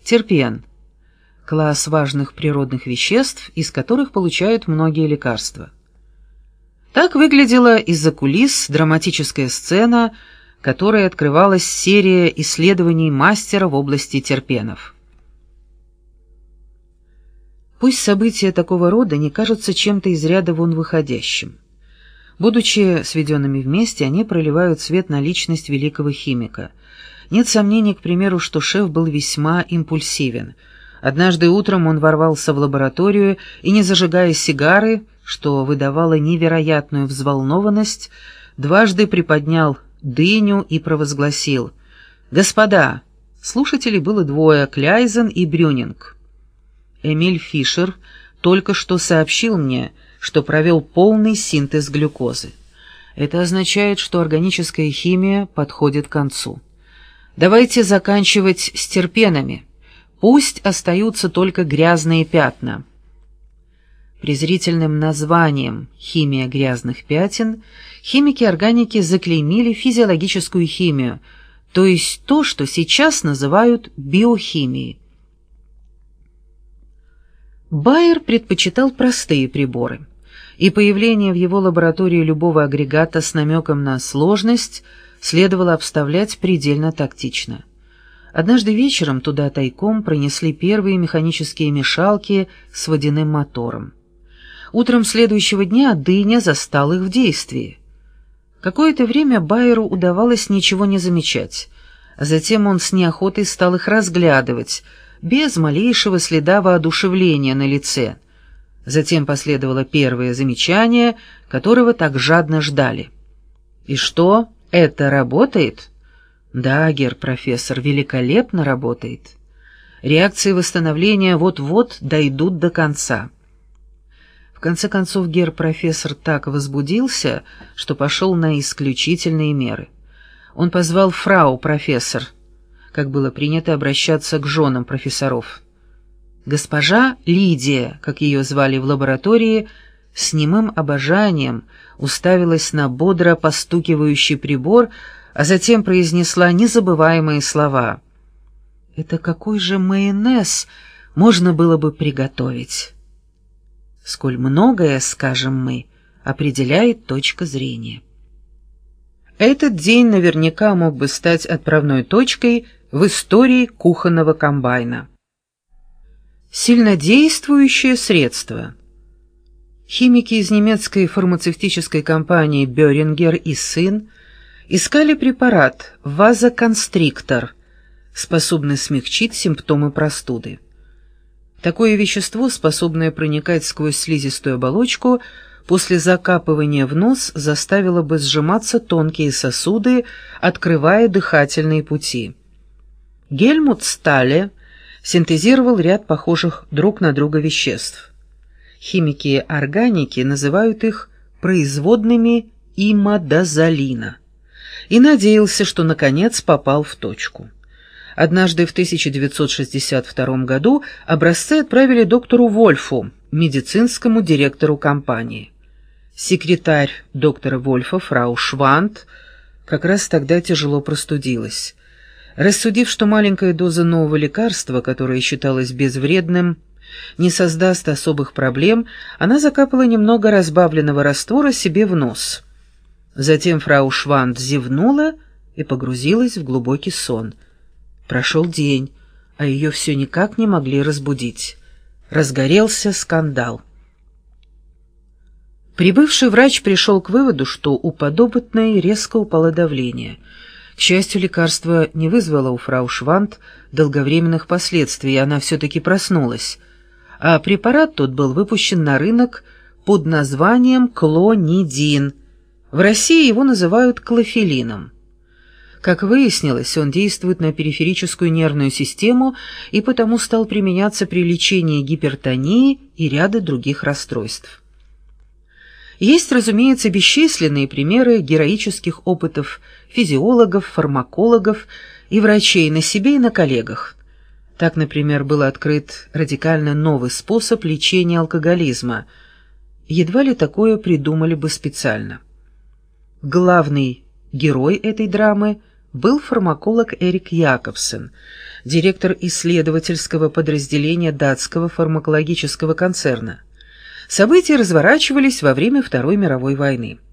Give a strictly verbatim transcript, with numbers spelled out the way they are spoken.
Терпен – класс важных природных веществ, из которых получают многие лекарства. Так выглядела из-за кулис драматическая сцена, которой открывалась серия исследований мастера в области терпенов. Пусть события такого рода не кажутся чем-то из ряда вон выходящим. Будучи сведенными вместе, они проливают свет на личность великого химика. Нет сомнений, к примеру, что шеф был весьма импульсивен. Однажды утром он ворвался в лабораторию и, не зажигая сигары, что выдавало невероятную взволнованность, дважды приподнял дыню и провозгласил: «Господа!» Слушателей было двое — Кляйзен и Брюнинг. Эмиль Фишер только что сообщил мне, что провел полный синтез глюкозы. Это означает, что органическая химия подходит к концу. Давайте заканчивать с терпенами. Пусть остаются только грязные пятна. Презрительным названием «химия грязных пятен» химики-органики заклеймили физиологическую химию, то есть то, что сейчас называют биохимией. Байер предпочитал простые приборы, и появление в его лаборатории любого агрегата с намеком на сложность следовало обставлять предельно тактично. Однажды вечером туда тайком пронесли первые механические мешалки с водяным мотором. Утром следующего дня дыня застала их в действии. Какое-то время Байеру удавалось ничего не замечать, а затем он с неохотой стал их разглядывать, без малейшего следа воодушевления на лице. Затем последовало первое замечание, которого так жадно ждали. «И что, это работает?» «Да, герр-профессор, великолепно работает. Реакции восстановления вот-вот дойдут до конца». В конце концов, герр-профессор так возбудился, что пошел на исключительные меры. Он позвал фрау-профессор, как было принято обращаться к женам профессоров. Госпожа Лидия, как ее звали в лаборатории, с немым обожанием уставилась на бодро постукивающий прибор, а затем произнесла незабываемые слова. «Это какой же майонез можно было бы приготовить?» Сколь многое, скажем мы, определяет точка зрения. Этот день наверняка мог бы стать отправной точкой в истории кухонного комбайна. Сильнодействующее средство. Химики из немецкой фармацевтической компании Бёрингер и сын искали препарат вазоконстриктор, способный смягчить симптомы простуды. Такое вещество, способное проникать сквозь слизистую оболочку, после закапывания в нос заставило бы сжиматься тонкие сосуды, открывая дыхательные пути. Гельмут Стале синтезировал ряд похожих друг на друга веществ. Химики-органики называют их производными имидазолина, и надеялся, что наконец попал в точку. Однажды в тысяча девятьсот шестьдесят втором году образцы отправили доктору Вольфу, медицинскому директору компании. Секретарь доктора Вольфа, фрау Швант, как раз тогда тяжело простудилась. Рассудив, что маленькая доза нового лекарства, которое считалось безвредным, не создаст особых проблем, она закапала немного разбавленного раствора себе в нос. Затем фрау Швант зевнула и погрузилась в глубокий сон. Прошел день, а ее все никак не могли разбудить. Разгорелся скандал. Прибывший врач пришел к выводу, что у подопытной резко упало давление. К счастью, лекарство не вызвало у фрау Швант долговременных последствий, и она все-таки проснулась. А препарат тот был выпущен на рынок под названием клонидин. В России его называют клофелином. Как выяснилось, он действует на периферическую нервную систему и потому стал применяться при лечении гипертонии и ряда других расстройств. Есть, разумеется, бесчисленные примеры героических опытов физиологов, фармакологов и врачей на себе и на коллегах. Так, например, был открыт радикально новый способ лечения алкоголизма. Едва ли такое придумали бы специально. Главный герой этой драмы был фармаколог Эрик Якобсен, директор исследовательского подразделения датского фармакологического концерна. События разворачивались во время Второй мировой войны.